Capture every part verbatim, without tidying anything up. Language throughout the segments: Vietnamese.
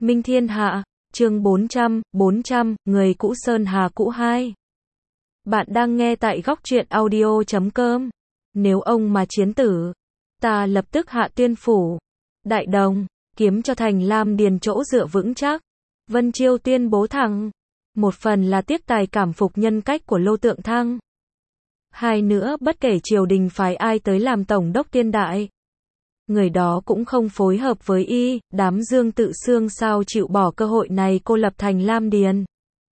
Minh Thiên Hạ, chương bốn trăm, bốn trăm, người cũ Sơn Hà cũ hai. Bạn đang nghe tại góc truyện audio chấm com. Nếu ông mà chiến tử, ta lập tức hạ tuyên phủ. Đại Đồng, kiếm cho Thành Lam Điền chỗ dựa vững chắc. Vân Chiêu tuyên bố thẳng. Một phần là tiếc tài cảm phục nhân cách của Lô Tượng Thăng. Hai nữa, bất kể triều đình phái ai tới làm tổng đốc tiên đại, người đó cũng không phối hợp với y, đám Dương Tự Xương sao chịu bỏ cơ hội này cô lập Thành Lam Điền.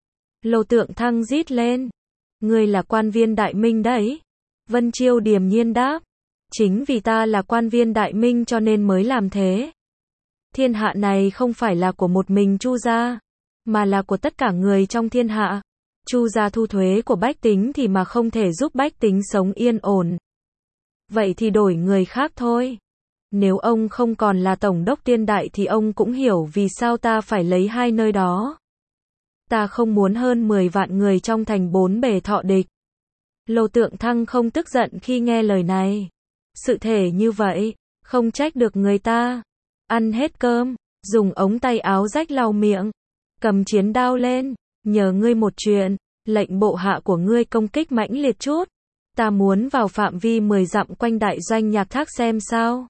Lô Tượng Thăng rít lên. Ngươi là quan viên đại minh đấy. Vân Chiêu điềm nhiên đáp. Chính vì ta là quan viên đại minh cho nên mới làm thế. Thiên hạ này không phải là của một mình Chu gia, mà là của tất cả người trong thiên hạ. Chu gia thu thuế của bách tính thì mà không thể giúp bách tính sống yên ổn. Vậy thì đổi người khác thôi. Nếu ông không còn là tổng đốc tiên đại thì ông cũng hiểu vì sao ta phải lấy hai nơi đó. Ta không muốn hơn mười vạn người trong thành bốn bề thọ địch. Lô Tượng Thăng không tức giận khi nghe lời này. Sự thể như vậy, không trách được người ta. Ăn hết cơm, dùng ống tay áo rách lau miệng, cầm chiến đao lên, nhờ ngươi một chuyện, lệnh bộ hạ của ngươi công kích mãnh liệt chút. Ta muốn vào phạm vi mười dặm quanh đại doanh Nhạc Thác xem sao.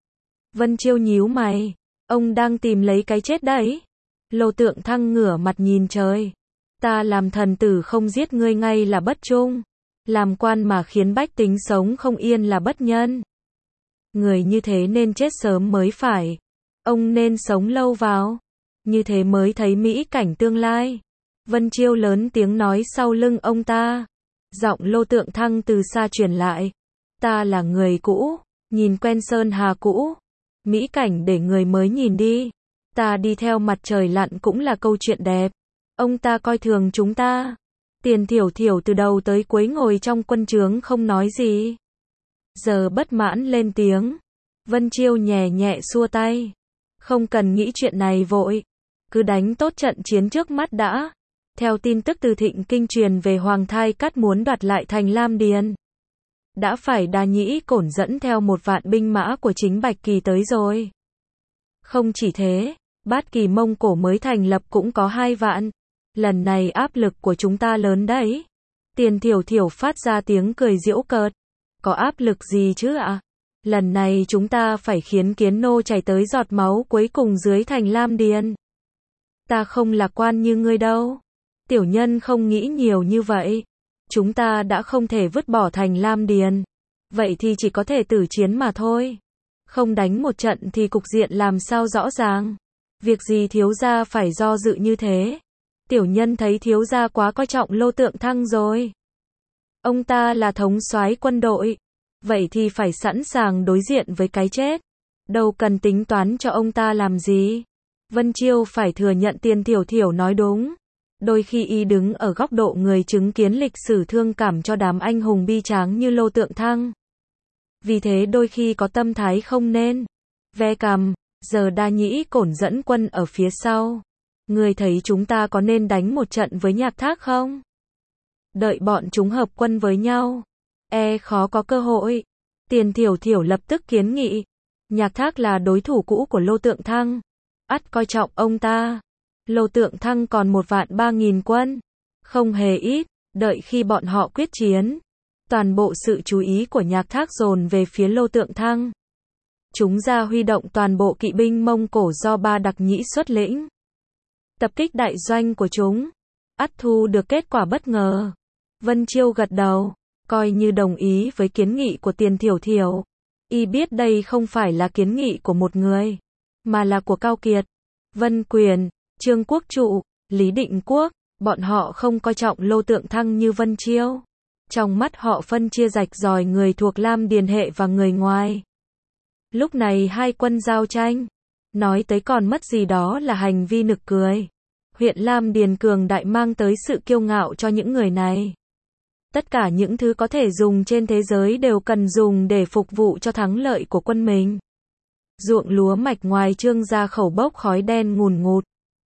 Vân Chiêu nhíu mày, ông đang tìm lấy cái chết đấy. Lô Tượng Thăng ngửa mặt nhìn trời. Ta làm thần tử không giết ngươi ngay là bất trung. Làm quan mà khiến bách tính sống không yên là bất nhân. Người như thế nên chết sớm mới phải. Ông nên sống lâu vào. Như thế mới thấy mỹ cảnh tương lai. Vân Chiêu lớn tiếng nói sau lưng ông ta. Giọng Lô Tượng Thăng từ xa truyền lại. Ta là người cũ, nhìn quen Sơn Hà cũ. Mỹ cảnh để người mới nhìn đi. Ta đi theo mặt trời lặn cũng là câu chuyện đẹp. Ông ta coi thường chúng ta. Tiền Thiểu Thiểu từ đầu tới cuối ngồi trong quân trướng không nói gì. Giờ bất mãn lên tiếng. Vân Chiêu nhẹ nhẹ xua tay. Không cần nghĩ chuyện này vội. Cứ đánh tốt trận chiến trước mắt đã. Theo tin tức từ Thịnh Kinh truyền về Hoàng Thai Cắt muốn đoạt lại Thành Lam Điền. Đã phải Đa Nhĩ Cổn dẫn theo một vạn binh mã của chính Bạch Kỳ tới rồi. Không chỉ thế, Bát Kỳ Mông Cổ mới thành lập cũng có hai vạn. Lần này áp lực của chúng ta lớn đấy. Tiền Thiểu Thiểu phát ra tiếng cười giễu cợt. Có áp lực gì chứ ạ? Lần này chúng ta phải khiến Kiến Nô chảy tới giọt máu cuối cùng dưới Thành Lam Điền. Ta không lạc quan như ngươi đâu. Tiểu nhân không nghĩ nhiều như vậy. Chúng ta đã không thể vứt bỏ Thành Lam Điền. Vậy thì chỉ có thể tử chiến mà thôi. Không đánh một trận thì cục diện làm sao rõ ràng. Việc gì thiếu gia phải do dự như thế. Tiểu nhân thấy thiếu gia quá coi trọng Lô Tượng Thăng rồi. Ông ta là thống soái quân đội. Vậy thì phải sẵn sàng đối diện với cái chết. Đâu cần tính toán cho ông ta làm gì. Vân Chiêu phải thừa nhận Tiền Thiểu Thiểu nói đúng. Đôi khi y đứng ở góc độ người chứng kiến lịch sử thương cảm cho đám anh hùng bi tráng như Lô Tượng Thăng. Vì thế đôi khi có tâm thái không nên. Ve cằm, giờ Đa Nhĩ Cổn dẫn quân ở phía sau. Người thấy chúng ta có nên đánh một trận với Nhạc Thác không? Đợi bọn chúng hợp quân với nhau. E khó có cơ hội. Tiền Thiểu Thiểu lập tức kiến nghị. Nhạc Thác là đối thủ cũ của Lô Tượng Thăng. Ắt coi trọng ông ta. Lô Tượng Thăng còn một vạn ba nghìn quân. Không hề ít. Đợi khi bọn họ quyết chiến. Toàn bộ sự chú ý của Nhạc Thác dồn về phía Lô Tượng Thăng. Chúng ra huy động toàn bộ kỵ binh Mông Cổ do Ba Đặc Nhĩ xuất lĩnh. Tập kích đại doanh của chúng. Ắt thu được kết quả bất ngờ. Vân Chiêu gật đầu. Coi như đồng ý với kiến nghị của Tiền Thiểu Thiểu. Y biết đây không phải là kiến nghị của một người. Mà là của Cao Kiệt, Vân Quyền, Trương Quốc Trụ, Lý Định Quốc. Bọn họ không coi trọng Lô Tượng Thăng như Vân Chiêu. Trong mắt họ phân chia rạch ròi người thuộc Lam Điền hệ và người ngoài. Lúc này hai quân giao tranh. Nói tới còn mất gì đó là hành vi nực cười. Huyện Lam Điền cường đại mang tới sự kiêu ngạo cho những người này. Tất cả những thứ có thể dùng trên thế giới đều cần dùng để phục vụ cho thắng lợi của quân mình. Ruộng lúa mạch ngoài Trương gia khẩu bốc khói đen ngùn ngụt.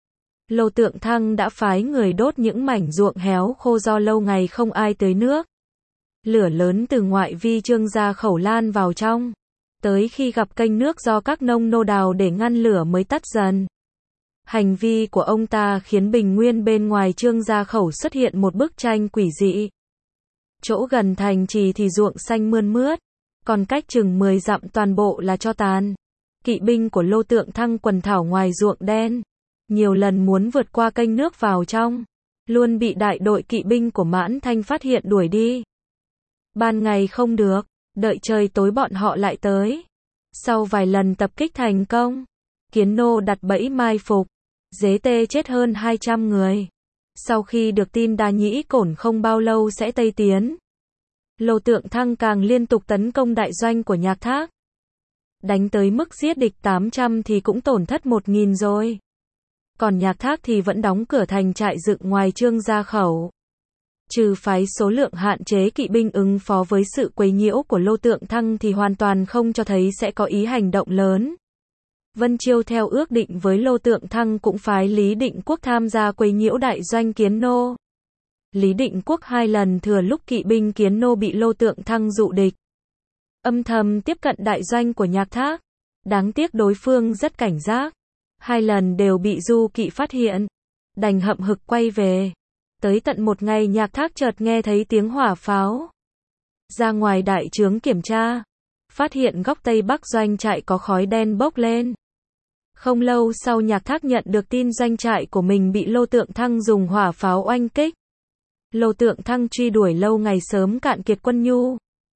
Lô Tượng Thăng đã phái người đốt những mảnh ruộng héo khô do lâu ngày không ai tưới nước. Lửa lớn từ ngoại vi Trương gia khẩu lan vào trong. Tới khi gặp kênh nước do các nông nô đào để ngăn lửa mới tắt dần. Hành vi của ông ta khiến bình nguyên bên ngoài Trương Gia Khẩu xuất hiện một bức tranh quỷ dị. Chỗ gần thành trì thì ruộng xanh mơn mướt, còn cách chừng mười dặm toàn bộ là tro tàn. Kỵ binh của Lô Tượng Thăng quần thảo ngoài ruộng đen, nhiều lần muốn vượt qua kênh nước vào trong, luôn bị đại đội kỵ binh của Mãn Thanh phát hiện đuổi đi. Ban ngày không được, đợi trời tối bọn họ lại tới. Sau vài lần tập kích thành công, Kiến Nô đặt bẫy mai phục, Dế Tê chết hơn hai trăm người. Sau khi được tin Đa Nhĩ Cổn không bao lâu sẽ tây tiến, Lô Tượng Thăng càng liên tục tấn công đại doanh của Nhạc Thác. Đánh tới mức giết địch tám trăm thì cũng tổn thất một nghìn rồi. Còn Nhạc Thác thì vẫn đóng cửa thành trại dựng ngoài Trương Gia Khẩu. Trừ phái số lượng hạn chế kỵ binh ứng phó với sự quấy nhiễu của Lô Tượng Thăng thì hoàn toàn không cho thấy sẽ có ý hành động lớn. Vân Chiêu theo ước định với Lô Tượng Thăng cũng phái Lý Định Quốc tham gia quấy nhiễu đại doanh Kiến Nô. Lý Định Quốc hai lần thừa lúc kỵ binh Kiến Nô bị Lô Tượng Thăng dụ địch, âm thầm tiếp cận đại doanh của Nhạc Thác. Đáng tiếc đối phương rất cảnh giác, hai lần đều bị du kỵ phát hiện, đành hậm hực quay về. Tới tận một ngày Nhạc Thác chợt nghe thấy tiếng hỏa pháo. Ra ngoài đại trướng kiểm tra, phát hiện góc tây bắc doanh trại có khói đen bốc lên. Không lâu sau Nhạc Thác nhận được tin doanh trại của mình bị Lô Tượng Thăng dùng hỏa pháo oanh kích. Lô Tượng Thăng truy đuổi lâu ngày sớm cạn kiệt quân nhu.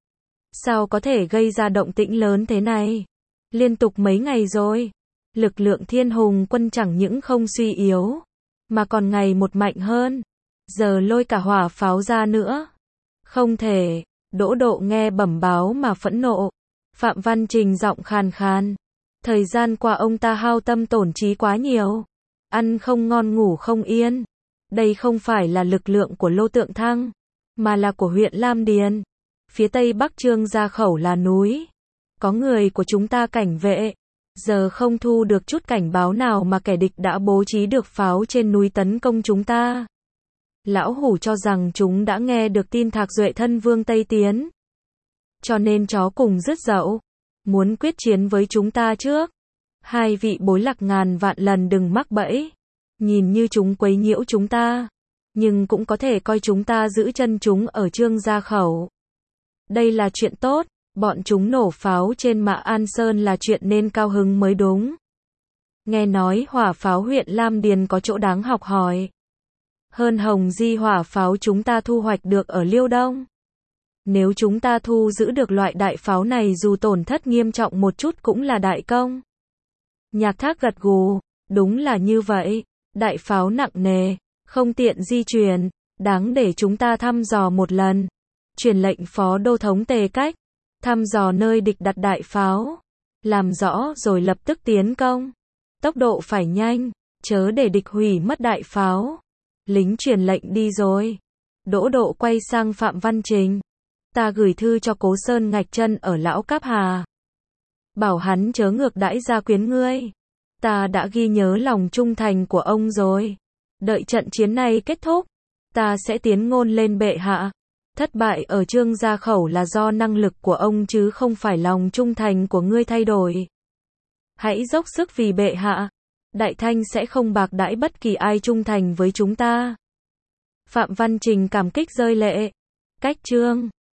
Sao có thể gây ra động tĩnh lớn thế này? Liên tục mấy ngày rồi, lực lượng Thiên Hùng quân chẳng những không suy yếu, mà còn ngày một mạnh hơn. Giờ lôi cả hỏa pháo ra nữa. Không thể. Đỗ Độ nghe bẩm báo mà phẫn nộ. Phạm Văn Trình giọng khàn khàn. Thời gian qua ông ta hao tâm tổn trí quá nhiều. Ăn không ngon ngủ không yên. Đây không phải là lực lượng của Lô Tượng Thăng, mà là của huyện Lam Điền. Phía tây bắc Trương Gia Khẩu là núi. Có người của chúng ta cảnh vệ. Giờ không thu được chút cảnh báo nào mà kẻ địch đã bố trí được pháo trên núi tấn công chúng ta. Lão Hủ cho rằng chúng đã nghe được tin Thạc Duệ thân vương Tây tiến, cho nên chó cùng rứt dậu, muốn quyết chiến với chúng ta trước. Hai vị bối lạc ngàn vạn lần đừng mắc bẫy. Nhìn như chúng quấy nhiễu chúng ta, nhưng cũng có thể coi chúng ta giữ chân chúng ở Trương Gia Khẩu. Đây là chuyện tốt, bọn chúng nổ pháo trên Mã An Sơn là chuyện nên cao hứng mới đúng. Nghe nói hỏa pháo huyện Lam Điền có chỗ đáng học hỏi. Hơn Hồng Di hỏa pháo chúng ta thu hoạch được ở Liêu Đông. Nếu chúng ta thu giữ được loại đại pháo này dù tổn thất nghiêm trọng một chút cũng là đại công. Nhạc Thác gật gù, đúng là như vậy, đại pháo nặng nề, không tiện di chuyển, đáng để chúng ta thăm dò một lần. Truyền lệnh Phó Đô Thống Tề Cách, thăm dò nơi địch đặt đại pháo, làm rõ rồi lập tức tiến công. Tốc độ phải nhanh, chớ để địch hủy mất đại pháo. Lính truyền lệnh đi rồi. Đỗ Độ quay sang Phạm Văn Trình. Ta gửi thư cho Cố Sơn Ngạch Chân ở Lão Cáp Hà, bảo hắn chớ ngược đãi gia quyến ngươi. Ta đã ghi nhớ lòng trung thành của ông rồi. Đợi trận chiến này kết thúc, ta sẽ tiến ngôn lên bệ hạ. Thất bại ở Trương Gia Khẩu là do năng lực của ông chứ không phải lòng trung thành của ngươi thay đổi. Hãy dốc sức vì bệ hạ. Đại Thanh sẽ không bạc đãi bất kỳ ai trung thành với chúng ta. Phạm Văn Trình cảm kích rơi lệ. Cách chương